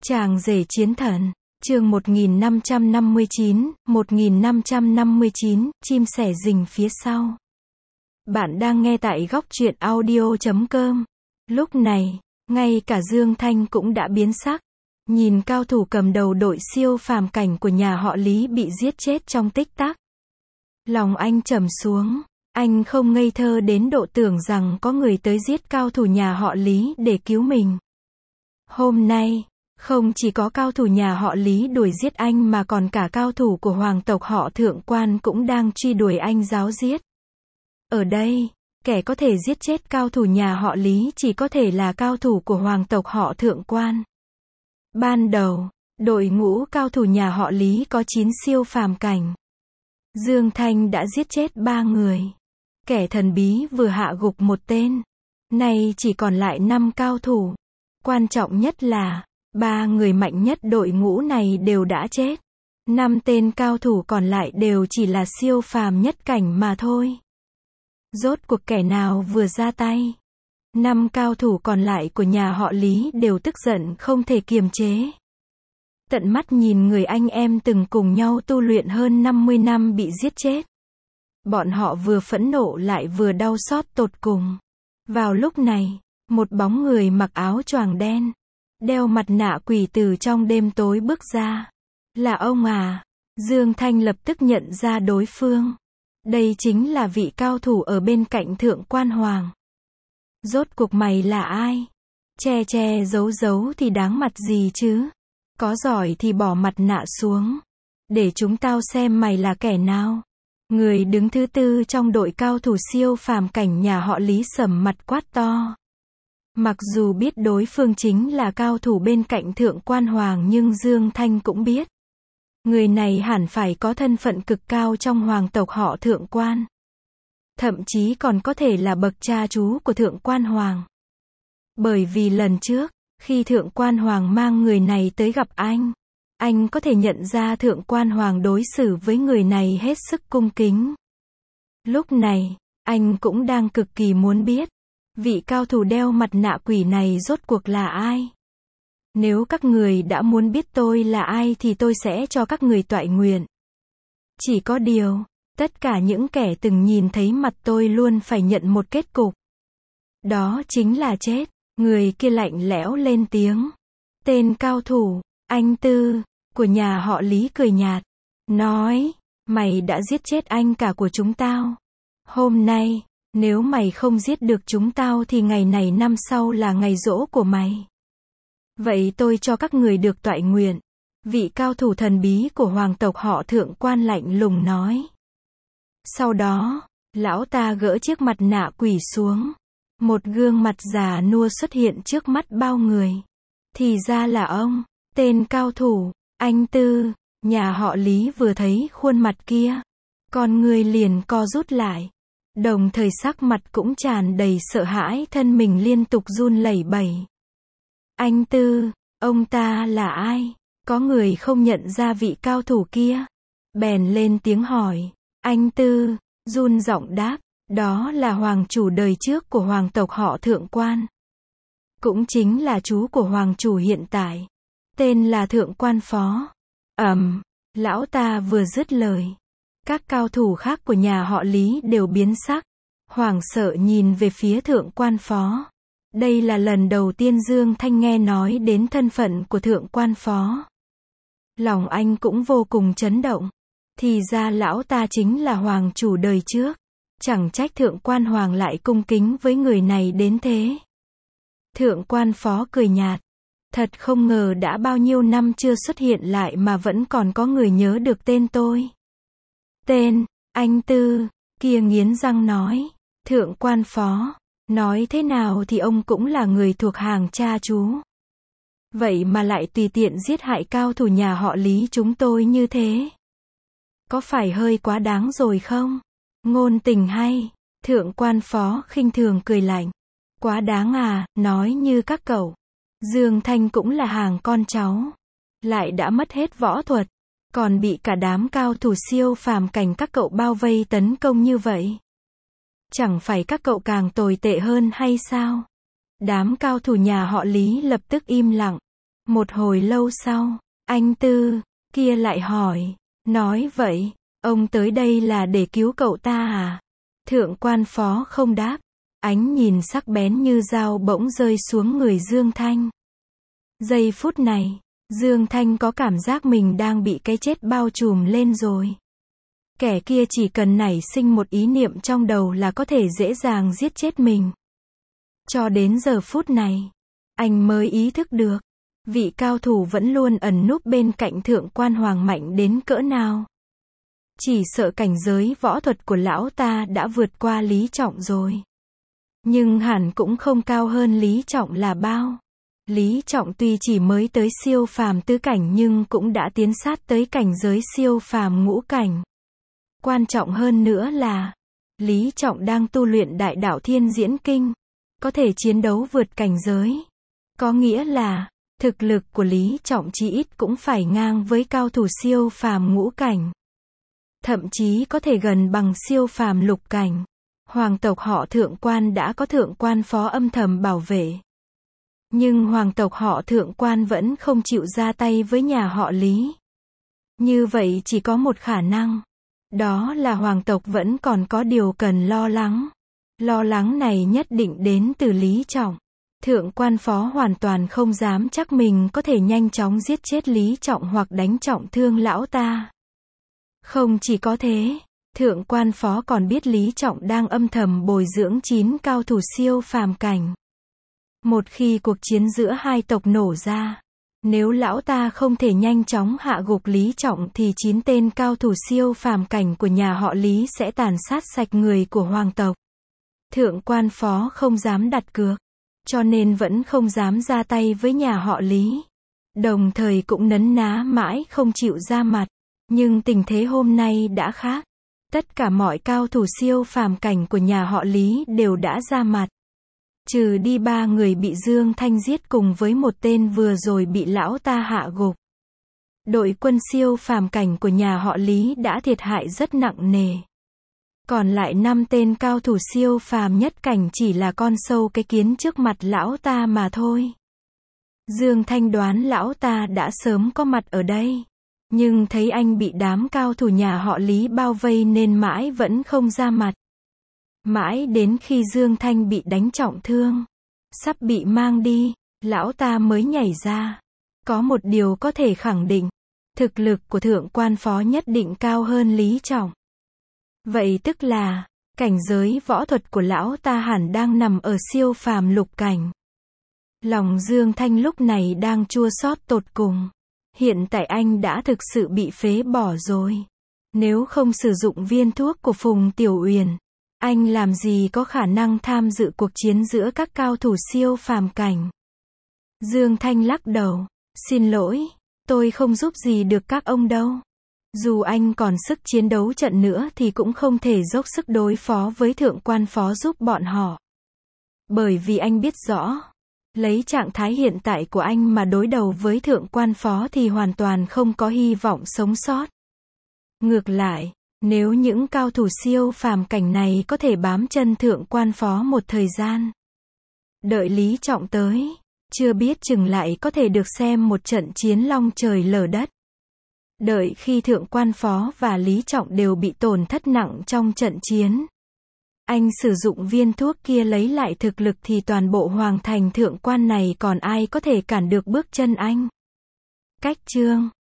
Chàng rể chiến thần, chương 1559, chim sẻ rình phía sau. Bạn đang nghe tại góc truyện audio.com. Lúc này, ngay cả Dương Thanh cũng đã biến sắc. Nhìn cao thủ cầm đầu đội siêu phàm cảnh của nhà họ Lý bị giết chết trong tích tắc. Lòng anh trầm xuống, anh không ngây thơ đến độ tưởng rằng có người tới giết cao thủ nhà họ Lý để cứu mình. Hôm nay, không chỉ có cao thủ nhà họ Lý đuổi giết anh mà còn cả cao thủ của hoàng tộc họ Thượng Quan cũng đang truy đuổi anh ráo riết. Ở đây, kẻ có thể giết chết cao thủ nhà họ Lý chỉ có thể là cao thủ của hoàng tộc họ Thượng Quan. Ban đầu, đội ngũ cao thủ nhà họ Lý có 9 siêu phàm cảnh. Dương Thanh đã giết chết 3 người. Kẻ thần bí vừa hạ gục một tên. Nay chỉ còn lại 5 cao thủ. Quan trọng nhất là 3 người mạnh nhất đội ngũ này đều đã chết. 5 tên cao thủ còn lại đều chỉ là siêu phàm nhất cảnh mà thôi. Rốt cuộc kẻ nào vừa ra tay? 5 cao thủ còn lại của nhà họ Lý đều tức giận không thể kiềm chế. Tận mắt nhìn người anh em từng cùng nhau tu luyện hơn 50 năm bị giết chết. Bọn họ vừa phẫn nộ lại vừa đau xót tột cùng. Vào lúc này, một bóng người mặc áo choàng đen, đeo mặt nạ quỷ từ trong đêm tối bước ra. Là ông à? Dương Thanh lập tức nhận ra đối phương. Đây chính là vị cao thủ ở bên cạnh Thượng Quan Hoàng. Rốt cuộc mày là ai? Che che giấu giấu thì đáng mặt gì chứ? Có giỏi thì bỏ mặt nạ xuống. Để chúng tao xem mày là kẻ nào. Người đứng thứ tư trong đội cao thủ siêu phàm cảnh nhà họ Lý sầm mặt quát to. Mặc dù biết đối phương chính là cao thủ bên cạnh Thượng Quan Hoàng nhưng Dương Thanh cũng biết. Người này hẳn phải có thân phận cực cao trong hoàng tộc họ Thượng Quan. Thậm chí còn có thể là bậc cha chú của Thượng Quan Hoàng. Bởi vì lần trước, khi Thượng Quan Hoàng mang người này tới gặp anh có thể nhận ra Thượng Quan Hoàng đối xử với người này hết sức cung kính. Lúc này, anh cũng đang cực kỳ muốn biết, vị cao thủ đeo mặt nạ quỷ này rốt cuộc là ai? Nếu các người đã muốn biết tôi là ai thì tôi sẽ cho các người toại nguyện. Chỉ có điều, tất cả những kẻ từng nhìn thấy mặt tôi luôn phải nhận một kết cục. Đó chính là chết. Người kia lạnh lẽo lên tiếng. Tên cao thủ, anh Tư, của nhà họ Lý cười nhạt. Nói, mày đã giết chết anh cả của chúng tao. Hôm nay, nếu mày không giết được chúng tao thì ngày này năm sau là ngày giỗ của mày. Vậy tôi cho các người được toại nguyện. Vị cao thủ thần bí của hoàng tộc họ Thượng Quan lạnh lùng nói. Sau đó, lão ta gỡ chiếc mặt nạ quỷ xuống. Một gương mặt già nua xuất hiện trước mắt bao người. Thì ra là ông, tên cao thủ, anh Tư. Nhà họ Lý vừa thấy khuôn mặt kia, con người liền co rút lại. Đồng thời sắc mặt cũng tràn đầy sợ hãi, thân mình liên tục run lẩy bẩy. Anh Tư, ông ta là ai? Có người không nhận ra vị cao thủ kia. Bèn lên tiếng hỏi. Anh Tư, run giọng đáp. Đó là hoàng chủ đời trước của hoàng tộc họ Thượng Quan. Cũng chính là chú của hoàng chủ hiện tại. Tên là Thượng Quan Phó. Lão ta vừa dứt lời. Các cao thủ khác của nhà họ Lý đều biến sắc. Hoảng sợ nhìn về phía Thượng Quan Phó. Đây là lần đầu tiên Dương Thanh nghe nói đến thân phận của Thượng Quan Phó. Lòng anh cũng vô cùng chấn động. Thì ra lão ta chính là hoàng chủ đời trước. Chẳng trách Thượng Quan Hoàng lại cung kính với người này đến thế. Thượng Quan Phó cười nhạt. Thật không ngờ đã bao nhiêu năm chưa xuất hiện lại mà vẫn còn có người nhớ được tên tôi. Tên, anh Tư, kia nghiến răng nói. Thượng Quan Phó, nói thế nào thì ông cũng là người thuộc hàng cha chú. Vậy mà lại tùy tiện giết hại cao thủ nhà họ Lý chúng tôi như thế. Có phải hơi quá đáng rồi không? Ngôn tình hay. Thượng Quan Phó khinh thường cười lạnh. Quá đáng à, nói như các cậu. Dương Thanh cũng là hàng con cháu. Lại đã mất hết võ thuật. Còn bị cả đám cao thủ siêu phàm cảnh các cậu bao vây tấn công như vậy. Chẳng phải các cậu càng tồi tệ hơn hay sao? Đám cao thủ nhà họ Lý lập tức im lặng. Một hồi lâu sau, anh Tư kia lại hỏi, nói vậy, ông tới đây là để cứu cậu ta à? Thượng quan phó không đáp, ánh nhìn sắc bén như dao bỗng rơi xuống người Dương Thanh. Giây phút này, Dương Thanh có cảm giác mình đang bị cái chết bao trùm lên rồi. Kẻ kia chỉ cần nảy sinh một ý niệm trong đầu là có thể dễ dàng giết chết mình. Cho đến giờ phút này, anh mới ý thức được, vị cao thủ vẫn luôn ẩn núp bên cạnh thượng quan Hoàng mạnh đến cỡ nào. Chỉ sợ cảnh giới võ thuật của lão ta đã vượt qua Lý Trọng rồi. Nhưng hẳn cũng không cao hơn Lý Trọng là bao. Lý Trọng tuy chỉ mới tới siêu phàm tứ cảnh nhưng cũng đã tiến sát tới cảnh giới siêu phàm ngũ cảnh. Quan trọng hơn nữa là, Lý Trọng đang tu luyện đại đạo thiên diễn kinh, có thể chiến đấu vượt cảnh giới. Có nghĩa là, thực lực của Lý Trọng chí ít cũng phải ngang với cao thủ siêu phàm ngũ cảnh. Thậm chí có thể gần bằng siêu phàm lục cảnh. Hoàng tộc họ Thượng quan đã có thượng quan phó âm thầm bảo vệ. Nhưng hoàng tộc họ Thượng quan vẫn không chịu ra tay với nhà họ Lý. Như vậy chỉ có một khả năng. Đó là hoàng tộc vẫn còn có điều cần lo lắng. Lo lắng này nhất định đến từ Lý Trọng. Thượng quan phó hoàn toàn không dám chắc mình có thể nhanh chóng giết chết Lý Trọng hoặc đánh trọng thương lão ta. Không chỉ có thế, thượng quan phó còn biết Lý Trọng đang âm thầm bồi dưỡng 9 cao thủ siêu phàm cảnh. Một khi cuộc chiến giữa hai tộc nổ ra, nếu lão ta không thể nhanh chóng hạ gục Lý Trọng thì 9 tên cao thủ siêu phàm cảnh của nhà họ Lý sẽ tàn sát sạch người của hoàng tộc. Thượng quan phó không dám đặt cược, cho nên vẫn không dám ra tay với nhà họ Lý. Đồng thời cũng nấn ná mãi không chịu ra mặt. Nhưng tình thế hôm nay đã khác. Tất cả mọi cao thủ siêu phàm cảnh của nhà họ Lý đều đã ra mặt. Trừ đi 3 người bị Dương Thanh giết cùng với một tên vừa rồi bị lão ta hạ gục. Đội quân siêu phàm cảnh của nhà họ Lý đã thiệt hại rất nặng nề. Còn lại 5 tên cao thủ siêu phàm nhất cảnh chỉ là con sâu cái kiến trước mặt lão ta mà thôi. Dương Thanh đoán lão ta đã sớm có mặt ở đây. Nhưng thấy anh bị đám cao thủ nhà họ Lý bao vây nên mãi vẫn không ra mặt. Mãi đến khi Dương Thanh bị đánh trọng thương, sắp bị mang đi, lão ta mới nhảy ra. Có một điều có thể khẳng định, thực lực của thượng quan phó nhất định cao hơn Lý Trọng. Vậy tức là, cảnh giới võ thuật của lão ta hẳn đang nằm ở siêu phàm lục cảnh. Lòng Dương Thanh lúc này đang chua xót tột cùng. Hiện tại anh đã thực sự bị phế bỏ rồi. Nếu không sử dụng viên thuốc của Phùng Tiểu Uyển, anh làm gì có khả năng tham dự cuộc chiến giữa các cao thủ siêu phàm cảnh. Dương Thanh lắc đầu, xin lỗi, tôi không giúp gì được các ông đâu. Dù anh còn sức chiến đấu trận nữa thì cũng không thể dốc sức đối phó với thượng quan phó giúp bọn họ. Bởi vì anh biết rõ, lấy trạng thái hiện tại của anh mà đối đầu với thượng quan phó thì hoàn toàn không có hy vọng sống sót. Ngược lại, nếu những cao thủ siêu phàm cảnh này có thể bám chân thượng quan phó một thời gian, đợi Lý Trọng tới, chưa biết chừng lại có thể được xem một trận chiến long trời lở đất. Đợi khi thượng quan phó và Lý Trọng đều bị tổn thất nặng trong trận chiến, anh sử dụng viên thuốc kia lấy lại thực lực thì toàn bộ hoàng thành thượng quan này còn ai có thể cản được bước chân anh. Cách chương